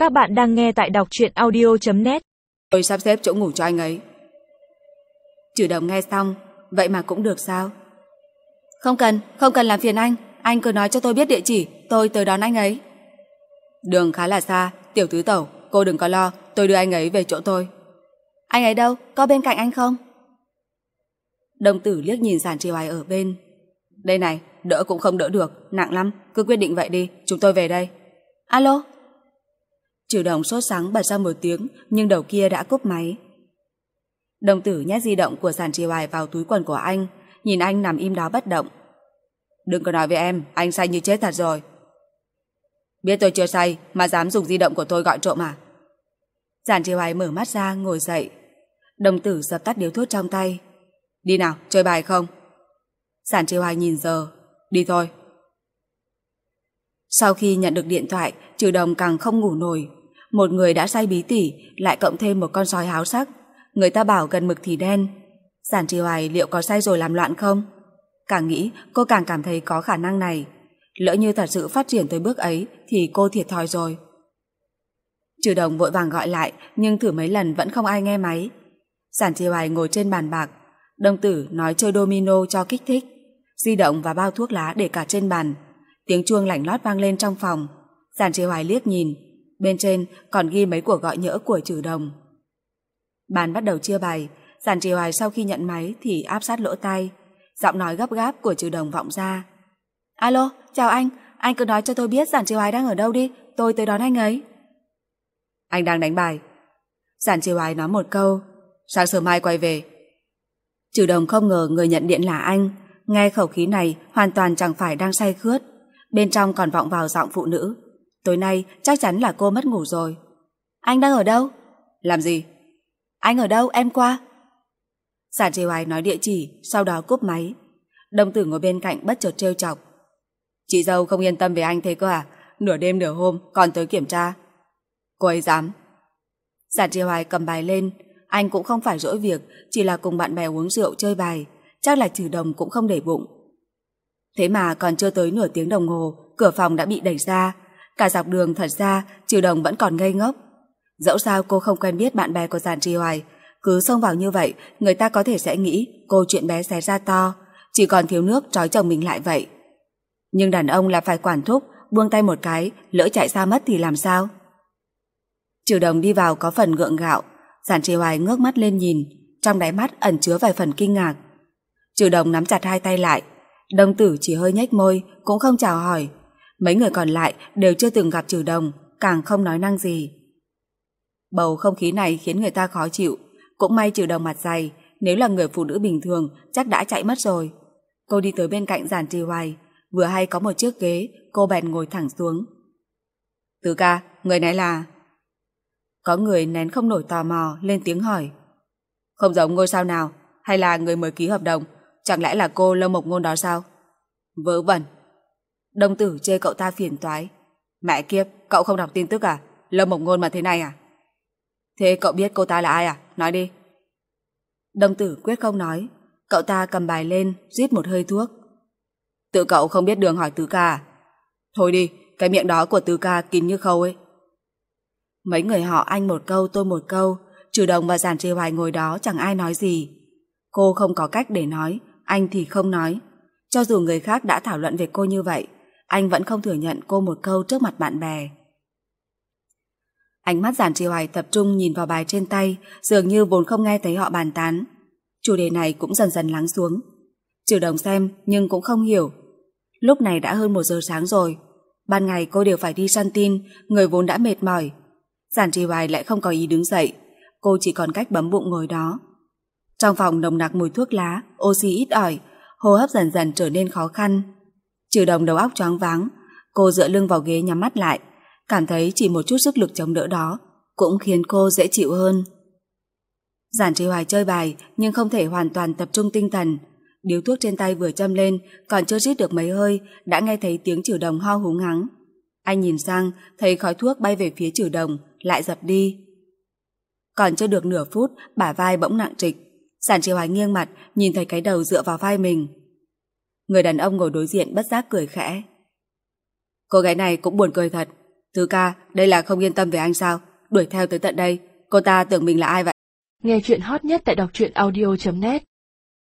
Các bạn đang nghe tại đọc truyện audio.net. Tôi sắp xếp chỗ ngủ cho anh ấy. Trừ Đồng nghe xong, vậy mà cũng được sao? Không cần làm phiền anh cứ nói cho tôi biết địa chỉ, tôi tới đón anh ấy. Đường khá là xa, tiểu tứ tẩu, cô đừng có lo, tôi đưa anh ấy về chỗ tôi. Anh ấy đâu, có bên cạnh anh không? Đồng tử liếc nhìn Giản Trì Hoài ở bên. Đây này, đỡ cũng không đỡ được, nặng lắm, cứ quyết định vậy đi, chúng tôi về đây. Alo? Trừ Đồng sốt sắng bật ra một tiếng, nhưng đầu kia đã cúp máy. Đồng tử nhét di động của Giản Trì Hoài vào túi quần của anh, nhìn anh nằm im đó bất động. Đừng có nói với em, anh say như chết thật rồi. Biết tôi chưa say mà dám dùng di động của tôi gọi trộm à? Giản Trì Hoài mở mắt ra ngồi dậy. Đồng tử dập tắt điếu thuốc trong tay. Đi nào, chơi bài không? Giản Trì Hoài nhìn giờ. Đi thôi. Sau khi nhận được điện thoại, Trừ Đồng càng không ngủ nổi. Một người đã say bí tỉ, lại cộng thêm một con sói háo sắc. Người ta bảo gần mực thì đen. Giản Trì Hoài liệu có say rồi làm loạn không? Càng nghĩ, cô càng cảm thấy có khả năng này. Lỡ như thật sự phát triển tới bước ấy thì cô thiệt thòi rồi. Trừ Đồng vội vàng gọi lại, nhưng thử mấy lần vẫn không ai nghe máy. Giản Trì Hoài ngồi trên bàn bạc. Đồng tử nói chơi domino cho kích thích. Di động và bao thuốc lá để cả trên bàn. Tiếng chuông lảnh lót vang lên trong phòng. Giản Trì Hoài liếc nhìn. Bên trên còn ghi mấy cuộc gọi nhỡ của Trừ Đồng. Bàn bắt đầu chia bài. Giản Trì Hoài sau khi nhận máy thì áp sát lỗ tai. Giọng nói gấp gáp của Trừ Đồng vọng ra. Alo, chào anh cứ nói cho tôi biết Giản Trì Hoài đang ở đâu đi, tôi tới đón anh ấy. Anh đang đánh bài. Giản Trì Hoài nói một câu. Sáng sớm mai quay về. Trừ Đồng không ngờ người nhận điện là anh. Nghe khẩu khí này hoàn toàn chẳng phải đang say khướt. Bên trong còn vọng vào giọng phụ nữ. Tối nay chắc chắn là cô mất ngủ rồi. Anh đang ở đâu? Làm gì? Anh ở đâu, em qua. Giản Trì Hoài nói địa chỉ, sau đó cúp máy. Đồng tử ngồi bên cạnh bất chợt trêu chọc. Chị dâu không yên tâm về anh thế cơ à? Nửa đêm nửa hôm còn tới kiểm tra. Cô ấy dám. Giản Trì Hoài cầm bài lên. Anh cũng không phải dỗi việc, chỉ là cùng bạn bè uống rượu chơi bài. Chắc là Trừ Đồng cũng không để bụng. Thế mà còn chưa tới nửa tiếng đồng hồ, cửa phòng đã bị đẩy ra. Cả dọc đường thật ra Trừ Đồng vẫn còn ngây ngốc. Dẫu sao cô không quen biết bạn bè của Giản Trì Hoài, cứ xông vào như vậy người ta có thể sẽ nghĩ cô chuyện bé xé ra to, chỉ còn thiếu nước trói chồng mình lại vậy. Nhưng đàn ông là phải quản thúc, buông tay một cái lỡ chạy xa mất thì làm sao? Trừ Đồng đi vào có phần gượng gạo. Giản Trì Hoài ngước mắt lên nhìn, trong đáy mắt ẩn chứa vài phần kinh ngạc. Trừ Đồng nắm chặt hai tay lại. Đồng tử chỉ hơi nhếch môi, cũng không chào hỏi. Mấy người còn lại đều chưa từng gặp Trừ Đồng, càng không nói năng gì. Bầu không khí này khiến người ta khó chịu. Cũng may Trừ Đồng mặt dày, nếu là người phụ nữ bình thường chắc đã chạy mất rồi. Cô đi tới bên cạnh Giản Trì Hoài, vừa hay có một chiếc ghế, cô bèn ngồi thẳng xuống. Tứ ca, người này là... Có người nén không nổi tò mò lên tiếng hỏi. Không giống ngôi sao nào, hay là người mới ký hợp đồng? Chẳng lẽ là cô Lâm Mộc Ngôn đó sao? Vớ vẩn. Đồng tử chê cậu ta phiền toái. Mẹ kiếp, cậu không đọc tin tức à? Lâm Mộc Ngôn mà thế này à? Thế cậu biết cô ta là ai à? Nói đi. Đồng tử quyết không nói. Cậu ta cầm bài lên, rít một hơi thuốc. Tự cậu không biết đường hỏi tứ ca à? Thôi đi, cái miệng đó của tứ ca kín như khâu ấy. Mấy người họ anh một câu tôi một câu. Trừ Đồng và Giản Trì Hoài ngồi đó chẳng ai nói gì. Cô không có cách để nói, anh thì không nói. Cho dù người khác đã thảo luận về cô như vậy, anh vẫn không thừa nhận cô một câu trước mặt bạn bè. Ánh mắt Giản Trì Hoài tập trung nhìn vào bài trên tay, dường như vốn không nghe thấy họ bàn tán. Chủ đề này cũng dần dần lắng xuống. Trừ Đồng xem nhưng cũng không hiểu. Lúc này đã hơn 1 giờ sáng rồi. Ban ngày cô đều phải đi săn tin, người vốn đã mệt mỏi. Giản Trì Hoài lại không có ý đứng dậy. Cô chỉ còn cách bấm bụng ngồi đó. Trong phòng nồng nặc mùi thuốc lá, oxy ít ỏi, hô hấp dần dần trở nên khó khăn. Trừ Đồng đầu óc choáng váng. Cô dựa lưng vào ghế nhắm mắt lại, cảm thấy chỉ một chút sức lực chống đỡ đó cũng khiến cô dễ chịu hơn. Giản Trì Hoài chơi bài nhưng không thể hoàn toàn tập trung tinh thần. Điếu thuốc trên tay vừa châm lên, còn chưa rít được mấy hơi đã nghe thấy tiếng Trừ Đồng ho húng hắng. Anh nhìn sang, thấy khói thuốc bay về phía Trừ Đồng, lại dập đi. Còn chưa được nửa phút, bả vai bỗng nặng trịch. Giản Trì Hoài nghiêng mặt, nhìn thấy cái đầu dựa vào vai mình. Người đàn ông ngồi đối diện bất giác cười khẽ. Cô gái này cũng buồn cười thật. Tứ ca, đây là không yên tâm về anh sao? Đuổi theo tới tận đây, cô ta tưởng mình là ai vậy? Nghe chuyện hot nhất tại đọc truyện audio.net